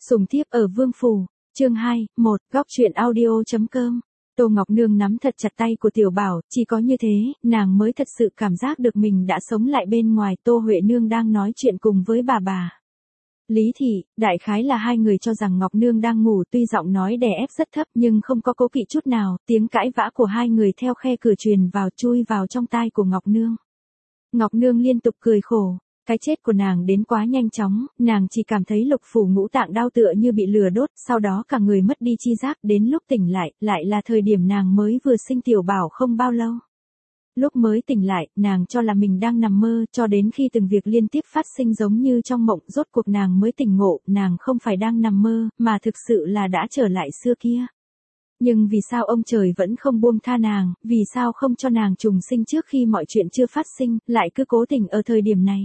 Sùng thiếp ở Vương Phủ, chương 2, 1, góc truyện audio.com. Tô Ngọc Nương nắm thật chặt tay của Tiểu Bảo, chỉ có như thế, nàng mới thật sự cảm giác được mình đã sống lại bên ngoài. Tô Huệ Nương đang nói chuyện cùng với bà. Lý Thị, đại khái là hai người cho rằng Ngọc Nương đang ngủ, tuy giọng nói đè ép rất thấp nhưng không có cố kỵ chút nào, tiếng cãi vã của hai người theo khe cửa truyền vào chui vào trong tai của Ngọc Nương. Ngọc Nương liên tục cười khổ. Cái chết của nàng đến quá nhanh chóng, nàng chỉ cảm thấy lục phủ ngũ tạng đau tựa như bị lửa đốt, sau đó cả người mất đi chi giác, đến lúc tỉnh lại là thời điểm nàng mới vừa sinh Tiểu Bảo không bao lâu. Lúc mới tỉnh lại, nàng cho là mình đang nằm mơ, cho đến khi từng việc liên tiếp phát sinh giống như trong mộng, rốt cuộc nàng mới tỉnh ngộ, nàng không phải đang nằm mơ, mà thực sự là đã trở lại xưa kia. Nhưng vì sao ông trời vẫn không buông tha nàng, vì sao không cho nàng trùng sinh trước khi mọi chuyện chưa phát sinh, lại cứ cố tình ở thời điểm này.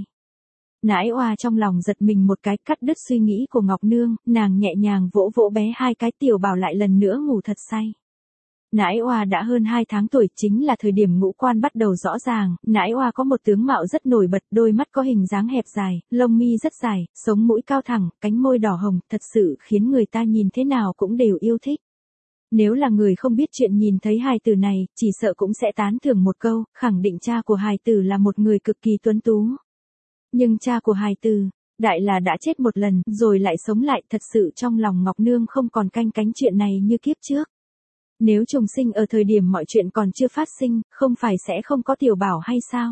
Nãi oa trong lòng giật mình một cái, cắt đứt suy nghĩ của Ngọc Nương, nàng nhẹ nhàng vỗ vỗ bé hai cái. Tiểu Bảo lại lần nữa ngủ thật say. Nãi oa đã hơn 2 tháng tuổi, chính là thời điểm ngũ quan bắt đầu rõ ràng. Nãi oa có một tướng mạo rất nổi bật, đôi mắt có hình dáng hẹp dài, lông mi rất dài, sống mũi cao thẳng, cánh môi đỏ hồng, thật sự khiến người ta nhìn thế nào cũng đều yêu thích. Nếu là người không biết chuyện nhìn thấy hài tử này, chỉ sợ cũng sẽ tán thưởng một câu, khẳng định cha của hài tử là một người cực kỳ tuấn tú. Nhưng cha của hài tử, đại là đã chết một lần, rồi lại sống lại, thật sự trong lòng Ngọc Nương không còn canh cánh chuyện này như kiếp trước. Nếu trùng sinh ở thời điểm mọi chuyện còn chưa phát sinh, không phải sẽ không có Tiểu Bảo hay sao?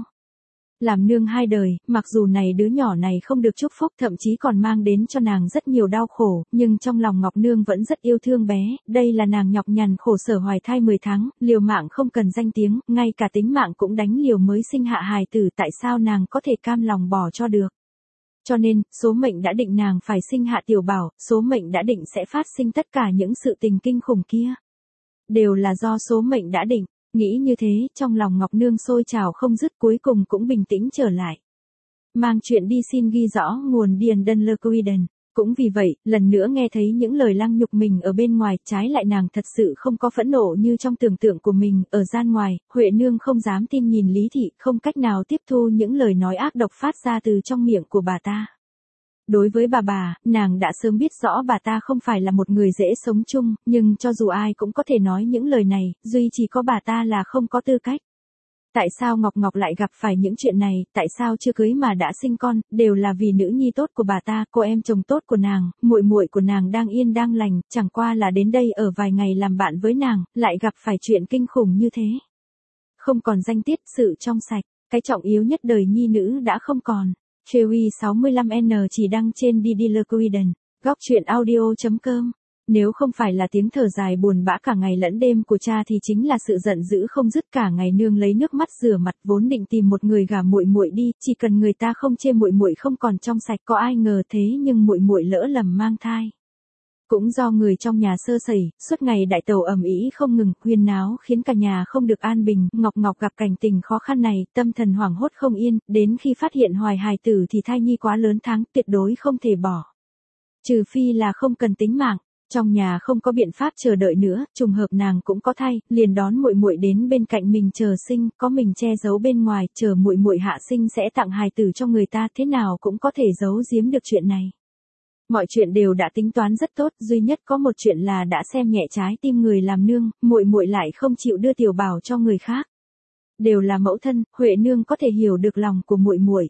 Làm nương hai đời, mặc dù này đứa nhỏ này không được chúc phúc, thậm chí còn mang đến cho nàng rất nhiều đau khổ, nhưng trong lòng Ngọc Nương vẫn rất yêu thương bé. Đây là nàng nhọc nhằn khổ sở hoài thai 10 tháng, liều mạng không cần danh tiếng, ngay cả tính mạng cũng đánh liều mới sinh hạ hài tử, tại sao nàng có thể cam lòng bỏ cho được? Cho nên, số mệnh đã định nàng phải sinh hạ Tiểu Bảo, số mệnh đã định sẽ phát sinh tất cả những sự tình kinh khủng kia. Đều là do số mệnh đã định. Nghĩ như thế, trong lòng Ngọc Nương sôi trào không dứt, cuối cùng cũng bình tĩnh trở lại. Mang chuyện đi xin ghi rõ nguồn Điền Đơn Lơ Quiden. Cũng vì vậy, lần nữa nghe thấy những lời lăng nhục mình ở bên ngoài, trái lại nàng thật sự không có phẫn nộ như trong tưởng tượng của mình. Ở gian ngoài, Huệ Nương không dám tin nhìn Lý Thị, không cách nào tiếp thu những lời nói ác độc phát ra từ trong miệng của bà ta. Đối với bà, nàng đã sớm biết rõ bà ta không phải là một người dễ sống chung, nhưng cho dù ai cũng có thể nói những lời này, duy chỉ có bà ta là không có tư cách. Tại sao Ngọc lại gặp phải những chuyện này, tại sao chưa cưới mà đã sinh con, đều là vì nữ nhi tốt của bà ta, cô em chồng tốt của nàng, muội của nàng đang yên đang lành, chẳng qua là đến đây ở vài ngày làm bạn với nàng, lại gặp phải chuyện kinh khủng như thế. Không còn danh tiết, sự trong sạch, cái trọng yếu nhất đời nhi nữ đã không còn. Chewy 65N chỉ đăng trên Didler Quiden, góc truyện audio.com. Nếu không phải là tiếng thở dài buồn bã cả ngày lẫn đêm của cha thì chính là sự giận dữ không dứt. Cả ngày nương lấy nước mắt rửa mặt, vốn định tìm một người gả muội đi, chỉ cần người ta không chê muội không còn trong sạch, có ai ngờ thế nhưng muội lỡ lầm mang thai. Cũng do người trong nhà sơ sẩy, suốt ngày đại tàu ầm ĩ không ngừng, huyên náo khiến cả nhà không được an bình. Ngọc gặp cảnh tình khó khăn này, tâm thần hoảng hốt không yên, đến khi phát hiện hoài hài tử thì thai nhi quá lớn tháng, tuyệt đối không thể bỏ. Trừ phi là không cần tính mạng, trong nhà không có biện pháp chờ đợi nữa, trùng hợp nàng cũng có thai, liền đón muội đến bên cạnh mình chờ sinh, có mình che giấu bên ngoài, chờ muội hạ sinh sẽ tặng hài tử cho người ta, thế nào cũng có thể giấu giếm được chuyện này. Mọi chuyện đều đã tính toán rất tốt, duy nhất có một chuyện là đã xem nhẹ trái tim người làm nương, muội lại không chịu đưa Tiểu Bảo cho người khác. Đều là mẫu thân, Huệ Nương có thể hiểu được lòng của muội.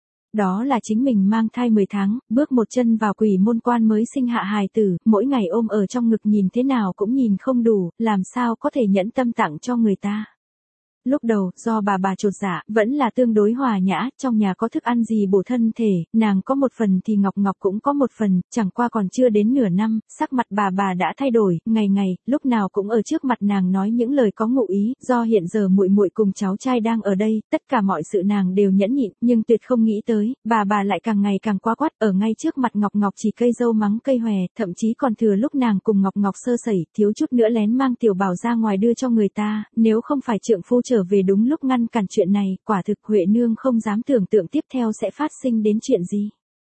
Đó là chính mình mang thai 10 tháng, bước một chân vào quỷ môn quan mới sinh hạ hài tử, mỗi ngày ôm ở trong ngực nhìn thế nào cũng nhìn không đủ, làm sao có thể nhẫn tâm tặng cho người ta. Lúc đầu, do bà chột dạ, vẫn là tương đối hòa nhã, trong nhà có thức ăn gì bổ thân thể, nàng có một phần thì Ngọc cũng có một phần, chẳng qua còn chưa đến nửa năm, sắc mặt bà đã thay đổi, ngày, lúc nào cũng ở trước mặt nàng nói những lời có ngụ ý, do hiện giờ muội cùng cháu trai đang ở đây, tất cả mọi sự nàng đều nhẫn nhịn, nhưng tuyệt không nghĩ tới, bà lại càng ngày càng quá quát, ở ngay trước mặt Ngọc chỉ cây dâu mắng cây hòe, thậm chí còn thừa lúc nàng cùng Ngọc sơ sẩy, thiếu chút nữa lén mang Tiểu Bảo ra ngoài đưa cho người ta, nếu không phải trượng phu trở về đúng lúc ngăn cản chuyện này, quả thực Huệ Nương không dám tưởng tượng tiếp theo sẽ phát sinh đến chuyện gì.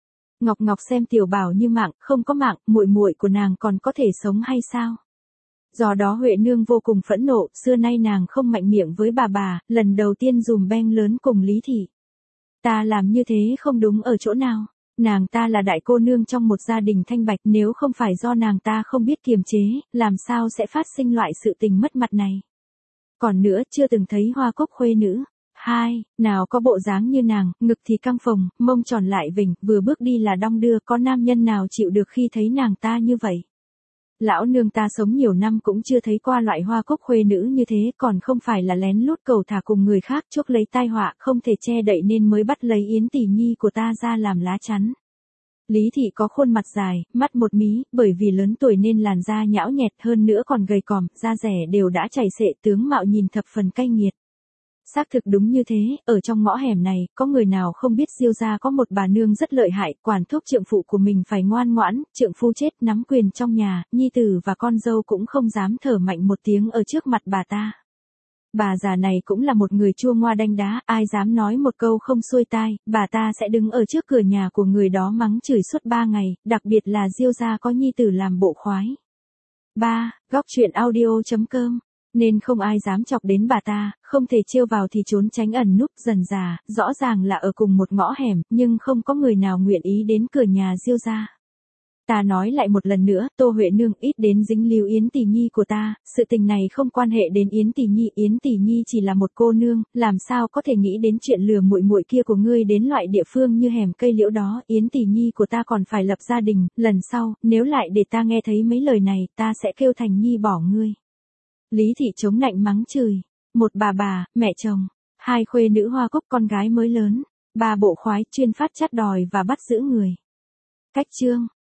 Ngọc xem Tiểu Bảo như mạng, không có mạng, muội của nàng còn có thể sống hay sao? Do đó Huệ Nương vô cùng phẫn nộ, xưa nay nàng không mạnh miệng với bà, lần đầu tiên dùm beng lớn cùng Lý Thị. Ta làm như thế không đúng ở chỗ nào? Nàng ta là đại cô nương trong một gia đình thanh bạch, nếu không phải do nàng ta không biết kiềm chế, làm sao sẽ phát sinh loại sự tình mất mặt này. Còn nữa, chưa từng thấy hoa cốc khuê nữ. Hai, nào có bộ dáng như nàng, ngực thì căng phồng, mông tròn lại vỉnh, vừa bước đi là đong đưa, có nam nhân nào chịu được khi thấy nàng ta như vậy. Lão nương ta sống nhiều năm cũng chưa thấy qua loại hoa cốc khuê nữ như thế, còn không phải là lén lút cầu thả cùng người khác chuốc lấy tai họa, không thể che đậy nên mới bắt lấy Yến tỷ nhi của ta ra làm lá chắn. Lý thị có khuôn mặt dài, mắt một mí, bởi vì lớn tuổi nên làn da nhão nhẹt, hơn nữa còn gầy còm, da rẻ đều đã chảy xệ, tướng mạo nhìn thập phần cay nghiệt. Xác thực đúng như thế, ở trong ngõ hẻm này, có người nào không biết Diêu gia có một bà nương rất lợi hại, quản thúc trượng phụ của mình phải ngoan ngoãn, trượng phu chết nắm quyền trong nhà, nhi tử và con dâu cũng không dám thở mạnh một tiếng ở trước mặt bà ta. Bà già này cũng là một người chua ngoa đanh đá, ai dám nói một câu không xuôi tai, bà ta sẽ đứng ở trước cửa nhà của người đó mắng chửi suốt 3 ngày, đặc biệt là Diêu gia có nhi tử làm bộ khoái. 3. Góc truyện audio.com. Nên không ai dám chọc đến bà ta, không thể trêu vào thì trốn tránh ẩn núp dần dà, rõ ràng là ở cùng một ngõ hẻm, nhưng không có người nào nguyện ý đến cửa nhà Diêu gia. Ta nói lại một lần nữa, Tô Huệ Nương ít đến dính líu Yến tỷ nhi của ta, sự tình này không quan hệ đến Yến tỷ nhi chỉ là một cô nương, làm sao có thể nghĩ đến chuyện lừa muội muội kia của ngươi đến loại địa phương như hẻm cây liễu đó, Yến tỷ nhi của ta còn phải lập gia đình, lần sau, nếu lại để ta nghe thấy mấy lời này, ta sẽ kêu Thành Nhi bỏ ngươi. Lý thị chống nạnh mắng chửi, một bà, mẹ chồng, hai khuê nữ hoa cốc con gái mới lớn, ba bộ khoái chuyên phát chát đòi và bắt giữ người. Cách chương